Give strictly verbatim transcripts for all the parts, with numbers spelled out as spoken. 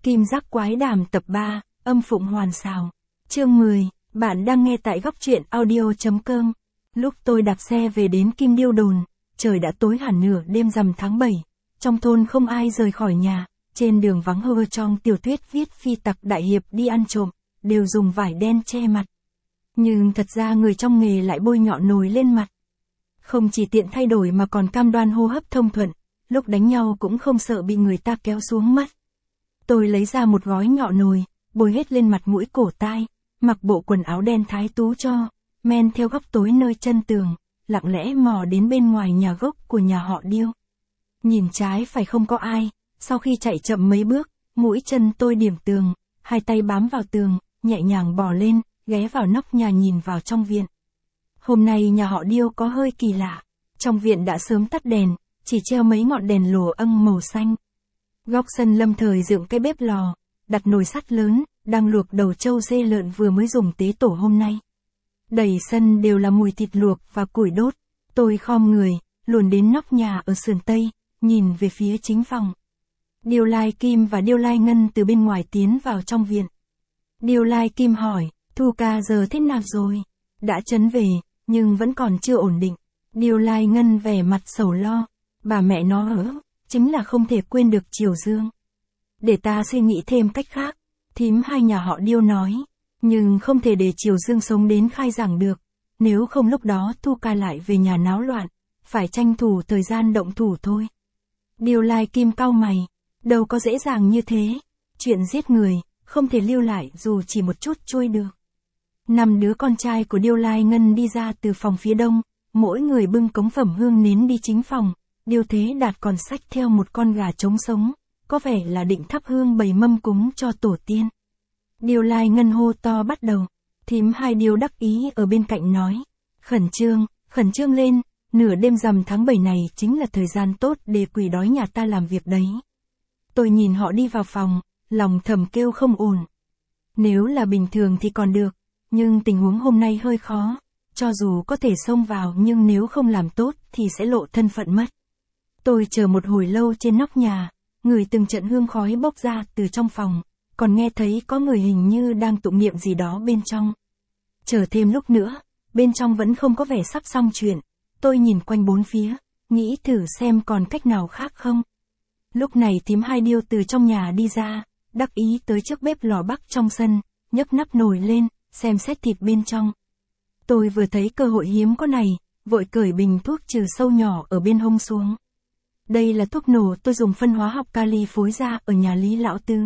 Kim Giác Quái Đàm tập ba, âm phụng hoàn xào. Chương mười, bạn đang nghe tại góc truyện audio.com. Lúc tôi đạp xe về đến Kim Điêu Đồn, trời đã tối hẳn nửa đêm rằm tháng bảy. Trong thôn không ai rời khỏi nhà, trên đường vắng hơ trong tiểu thuyết viết phi tặc đại hiệp đi ăn trộm, đều dùng vải đen che mặt. Nhưng thật ra người trong nghề lại bôi nhọ nồi lên mặt. Không chỉ tiện thay đổi mà còn cam đoan hô hấp thông thuận, lúc đánh nhau cũng không sợ bị người ta kéo xuống mất. Tôi lấy ra một gói nhọ nồi, bôi hết lên mặt mũi cổ tai, mặc bộ quần áo đen thái tú cho, men theo góc tối nơi chân tường, lặng lẽ mò đến bên ngoài nhà gốc của nhà họ Điêu. Nhìn trái phải không có ai, sau khi chạy chậm mấy bước, mũi chân tôi điểm tường, hai tay bám vào tường, nhẹ nhàng bò lên, ghé vào nóc nhà nhìn vào trong viện. Hôm nay nhà họ Điêu có hơi kỳ lạ, trong viện đã sớm tắt đèn, chỉ treo mấy ngọn đèn lồ âng màu xanh. Góc sân lâm thời dựng cái bếp lò, đặt nồi sắt lớn, đang luộc đầu trâu dê lợn vừa mới dùng tế tổ hôm nay. Đầy sân đều là mùi thịt luộc và củi đốt. Tôi khom người, luồn đến nóc nhà ở sườn tây, nhìn về phía chính phòng. Điêu Lai Kim và Điêu Lai Ngân từ bên ngoài tiến vào trong viện. Điêu Lai Kim hỏi, Thu ca giờ thế nào rồi? Đã trấn về, nhưng vẫn còn chưa ổn định. Điêu Lai Ngân vẻ mặt sầu lo, bà mẹ nó ở, chính là không thể quên được Triều Dương. Để ta suy nghĩ thêm cách khác, thím hai nhà họ Điêu nói, nhưng không thể để Triều Dương sống đến khai giảng được, nếu không lúc đó Thu ca lại về nhà náo loạn, phải tranh thủ thời gian động thủ thôi. Điêu Lai Kim cau mày, đâu có dễ dàng như thế, chuyện giết người, không thể lưu lại dù chỉ một chút trôi được. Năm đứa con trai của Điêu Lai Ngân đi ra từ phòng phía đông, mỗi người bưng cống phẩm hương nến đi chính phòng, Điêu Thế Đạt còn xách theo một con gà trống sống, có vẻ là định thắp hương bày mâm cúng cho tổ tiên. Điêu Lai Ngân hô to bắt đầu, thím hai Điêu đắc ý ở bên cạnh nói, khẩn trương, khẩn trương lên, nửa đêm rằm tháng bảy này chính là thời gian tốt để quỷ đói nhà ta làm việc đấy. Tôi nhìn họ đi vào phòng, lòng thầm kêu không ổn. Nếu là bình thường thì còn được, nhưng tình huống hôm nay hơi khó, cho dù có thể xông vào nhưng nếu không làm tốt thì sẽ lộ thân phận mất. Tôi chờ một hồi lâu trên nóc nhà, ngửi từng trận hương khói bốc ra từ trong phòng, còn nghe thấy có người hình như đang tụng niệm gì đó bên trong. Chờ thêm lúc nữa, bên trong vẫn không có vẻ sắp xong chuyện, tôi nhìn quanh bốn phía, nghĩ thử xem còn cách nào khác không. Lúc này thím hai Điêu từ trong nhà đi ra, đắc ý tới trước bếp lò bắc trong sân, nhấc nắp nồi lên, xem xét thịt bên trong. Tôi vừa thấy cơ hội hiếm có này, vội cởi bình thuốc trừ sâu nhỏ ở bên hông xuống. Đây là thuốc nổ tôi dùng phân hóa học kali phối ra ở nhà Lý Lão Tứ.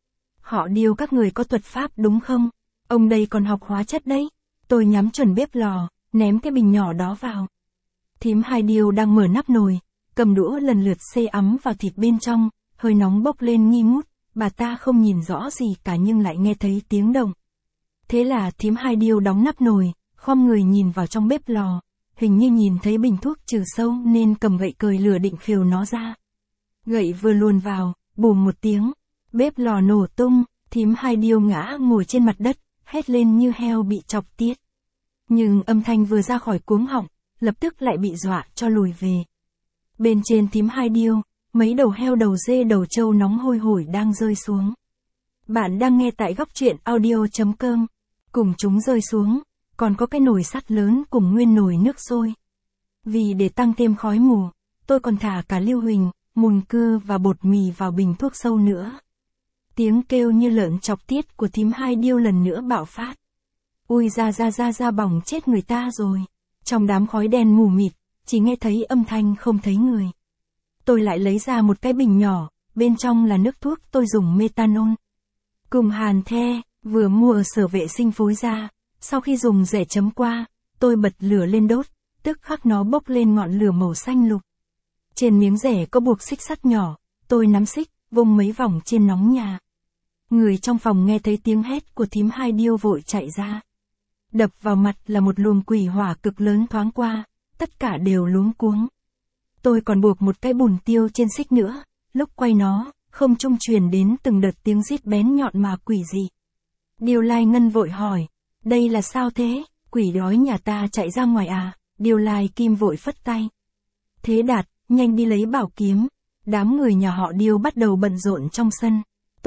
Họ Điêu các người có thuật pháp đúng không? Ông đây còn học hóa chất đấy. Tôi nhắm chuẩn bếp lò, ném cái bình nhỏ đó vào. Thím hai Điêu đang mở nắp nồi, cầm đũa lần lượt xê ấm vào thịt bên trong, hơi nóng bốc lên nghi ngút, bà ta không nhìn rõ gì cả nhưng lại nghe thấy tiếng động. Thế là thím hai Điêu đóng nắp nồi, khom người nhìn vào trong bếp lò, hình như nhìn thấy bình thuốc trừ sâu nên cầm gậy cời lửa định khều nó ra. Gậy vừa luồn vào, bùm một tiếng, bếp lò nổ tung, thím hai Điêu ngã ngồi trên mặt đất, hét lên như heo bị chọc tiết. Nhưng âm thanh vừa ra khỏi cuống họng, lập tức lại bị dọa cho lùi về. Bên trên thím hai Điêu, mấy đầu heo đầu dê đầu trâu nóng hôi hổi đang rơi xuống. Bạn đang nghe tại góc truyện audio.com. Cùng chúng rơi xuống, còn có cái nồi sắt lớn cùng nguyên nồi nước sôi. Vì để tăng thêm khói mù, tôi còn thả cả lưu huỳnh, mùn cưa và bột mì vào bình thuốc sâu nữa. Tiếng kêu như lợn chọc tiết của thím hai Điêu lần nữa bạo phát. Ui ra ra ra ra bỏng chết người ta rồi. Trong đám khói đen mù mịt, chỉ nghe thấy âm thanh không thấy người. Tôi lại lấy ra một cái bình nhỏ, bên trong là nước thuốc tôi dùng methanol. Cùng hàn the, vừa mua ở sở vệ sinh phối ra, sau khi dùng rẻ chấm qua, tôi bật lửa lên đốt, tức khắc nó bốc lên ngọn lửa màu xanh lục. Trên miếng rẻ có buộc xích sắt nhỏ, tôi nắm xích, vung mấy vòng trên nóng nhà. Người trong phòng nghe thấy tiếng hét của thím hai Điêu vội chạy ra. Đập vào mặt là một luồng quỷ hỏa cực lớn thoáng qua, tất cả đều luống cuống. Tôi còn buộc một cái bùn tiêu trên xích nữa, lúc quay nó, không trung truyền đến từng đợt tiếng rít bén nhọn mà quỷ dị. Điêu Lai Ngân vội hỏi, đây là sao thế, quỷ đói nhà ta chạy ra ngoài à? Điêu Lai Kim vội phất tay. Thế Đạt, nhanh đi lấy bảo kiếm. Đám người nhà họ Điêu bắt đầu bận rộn trong sân. Tôi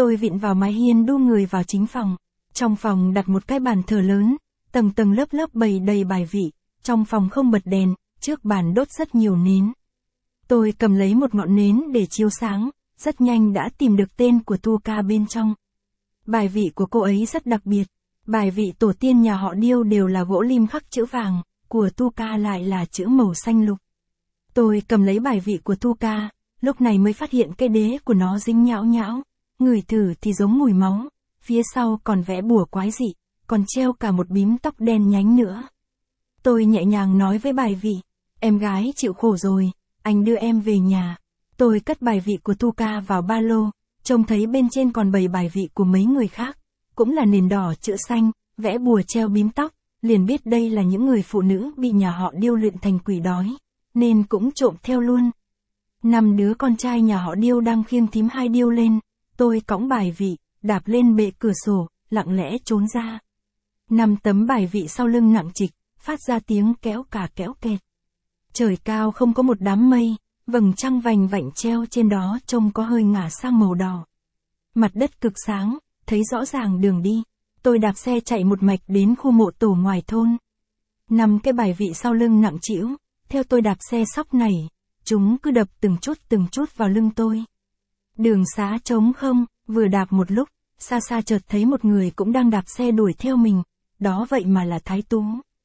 Tôi vịn vào mái hiên đu người vào chính phòng. Trong phòng đặt một cái bàn thờ lớn, tầng tầng lớp lớp bày đầy bài vị, trong phòng không bật đèn, trước bàn đốt rất nhiều nến. Tôi cầm lấy một ngọn nến để chiếu sáng, rất nhanh đã tìm được tên của Tu Ca bên trong. Bài vị của cô ấy rất đặc biệt. Bài vị tổ tiên nhà họ Điêu đều là gỗ lim khắc chữ vàng, của Tu Ca lại là chữ màu xanh lục. Tôi cầm lấy bài vị của Tu Ca, lúc này mới phát hiện cái đế của nó dính nhão nhão, ngửi thử thì giống mùi máu, phía sau còn vẽ bùa quái dị, còn treo cả một bím tóc đen nhánh nữa. Tôi nhẹ nhàng nói với bài vị, em gái chịu khổ rồi, anh đưa em về nhà. Tôi cất bài vị của Tu Ca vào ba lô, trông thấy bên trên còn bày bài vị của mấy người khác, cũng là nền đỏ chữ xanh, vẽ bùa treo bím tóc, liền biết đây là những người phụ nữ bị nhà họ Điêu luyện thành quỷ đói, nên cũng trộm theo luôn. Năm đứa con trai nhà họ Điêu đang khiêng thím hai Điêu lên, tôi cõng bài vị, đạp lên bệ cửa sổ, lặng lẽ trốn ra. Năm tấm bài vị sau lưng nặng trịch, phát ra tiếng kéo cả kéo kẹt. Trời cao không có một đám mây, vầng trăng vành vạnh treo trên đó trông có hơi ngả sang màu đỏ. Mặt đất cực sáng, thấy rõ ràng đường đi. Tôi đạp xe chạy một mạch đến khu mộ tổ ngoài thôn. Năm cái bài vị sau lưng nặng trĩu, theo tôi đạp xe sóc nảy, chúng cứ đập từng chút từng chút vào lưng tôi. Đường xá trống không, vừa đạp một lúc, xa xa chợt thấy một người cũng đang đạp xe đuổi theo mình, đó vậy mà là Thái Tú.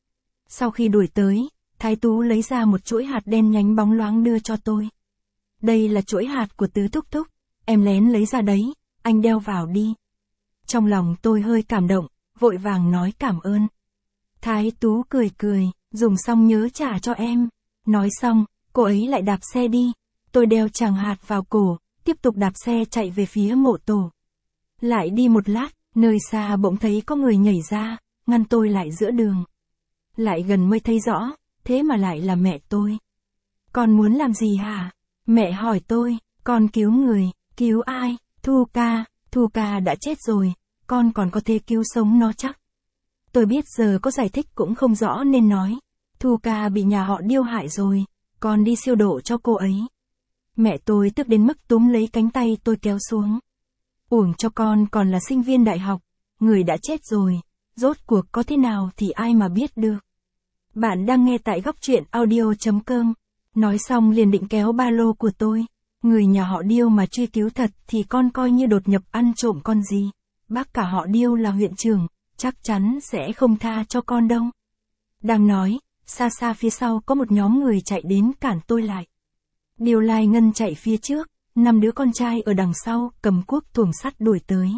Sau khi đuổi tới, Thái Tú lấy ra một chuỗi hạt đen nhánh bóng loáng đưa cho tôi. Đây là chuỗi hạt của Tứ Thúc Thúc, em lén lấy ra đấy, anh đeo vào đi. Trong lòng tôi hơi cảm động, vội vàng nói cảm ơn. Thái Tú cười cười, dùng xong nhớ trả cho em. Nói xong, cô ấy lại đạp xe đi. Tôi đeo chàng hạt vào cổ, tiếp tục đạp xe chạy về phía mộ tổ. Lại đi một lát, nơi xa bỗng thấy có người nhảy ra, ngăn tôi lại giữa đường. Lại gần mới thấy rõ, thế mà lại là mẹ tôi. Con muốn làm gì hả? Mẹ hỏi tôi, con cứu người, cứu ai? Thu Ca, Thu Ca đã chết rồi, con còn có thể cứu sống nó chắc. Tôi biết giờ có giải thích cũng không rõ nên nói, Thu Ca bị nhà họ Điêu hại rồi, con đi siêu độ cho cô ấy. Mẹ tôi tức đến mức túm lấy cánh tay tôi kéo xuống. Uổng cho con còn là sinh viên đại học, người đã chết rồi, rốt cuộc có thế nào thì ai mà biết được. Bạn đang nghe tại góc truyện audio chấm com. Nói xong liền định kéo ba lô của tôi. Người nhà họ Điêu mà truy cứu thật thì con coi như đột nhập ăn trộm con gì. Bác cả họ Điêu là huyện trưởng, chắc chắn sẽ không tha cho con đâu. Đang nói, xa xa phía sau có một nhóm người chạy đến cản tôi lại. Điêu Lai Ngân chạy phía trước, năm đứa con trai ở đằng sau cầm cuốc tuồng sắt đuổi tới.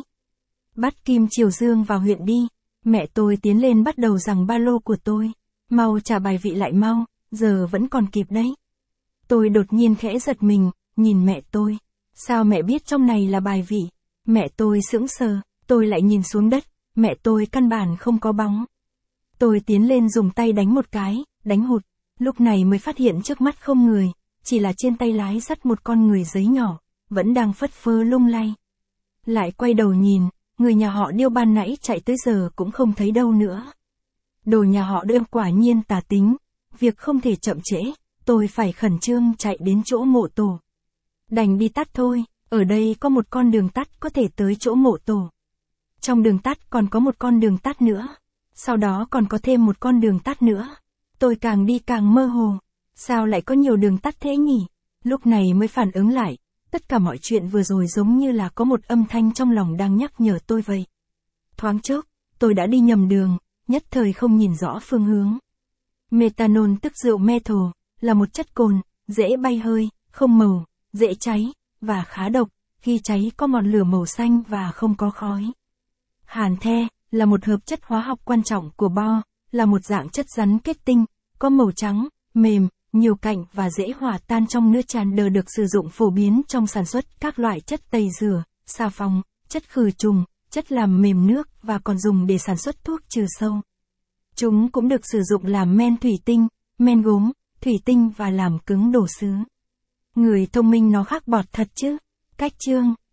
Bắt Kim Triều Dương vào huyện đi. Mẹ tôi tiến lên bắt đầu giằng ba lô của tôi. Mau trả bài vị lại mau, giờ vẫn còn kịp đấy. Tôi đột nhiên khẽ giật mình, nhìn mẹ tôi. Sao mẹ biết trong này là bài vị? Mẹ tôi sững sờ, tôi lại nhìn xuống đất, mẹ tôi căn bản không có bóng. Tôi tiến lên dùng tay đánh một cái, đánh hụt. Lúc này mới phát hiện trước mắt không người, chỉ là trên tay lái dắt một con người giấy nhỏ, vẫn đang phất phơ lung lay. Lại quay đầu nhìn, người nhà họ Điêu ban nãy chạy tới giờ cũng không thấy đâu nữa. Đồ nhà họ Điêu quả nhiên tà tính, việc không thể chậm trễ, tôi phải khẩn trương chạy đến chỗ mộ tổ. Đành đi tắt thôi, ở đây có một con đường tắt có thể tới chỗ mộ tổ. Trong đường tắt còn có một con đường tắt nữa, sau đó còn có thêm một con đường tắt nữa. Tôi càng đi càng mơ hồ, sao lại có nhiều đường tắt thế nhỉ? Lúc này mới phản ứng lại, tất cả mọi chuyện vừa rồi giống như là có một âm thanh trong lòng đang nhắc nhở tôi vậy. Thoáng chốc, tôi đã đi nhầm đường, nhất thời không nhìn rõ phương hướng. Methanol tức rượu methyl, là một chất cồn, dễ bay hơi, không màu, dễ cháy, và khá độc, khi cháy có ngọn lửa màu xanh và không có khói. Hàn the, là một hợp chất hóa học quan trọng của bo, là một dạng chất rắn kết tinh, có màu trắng, mềm, nhiều cạnh và dễ hòa tan trong nước tràn đờ, được sử dụng phổ biến trong sản xuất các loại chất tẩy rửa, xà phòng, chất khử trùng, chất làm mềm nước và còn dùng để sản xuất thuốc trừ sâu. Chúng cũng được sử dụng làm men thủy tinh, men gốm, thủy tinh và làm cứng đồ sứ. Người thông minh nó khác bọt thật chứ. Cách chương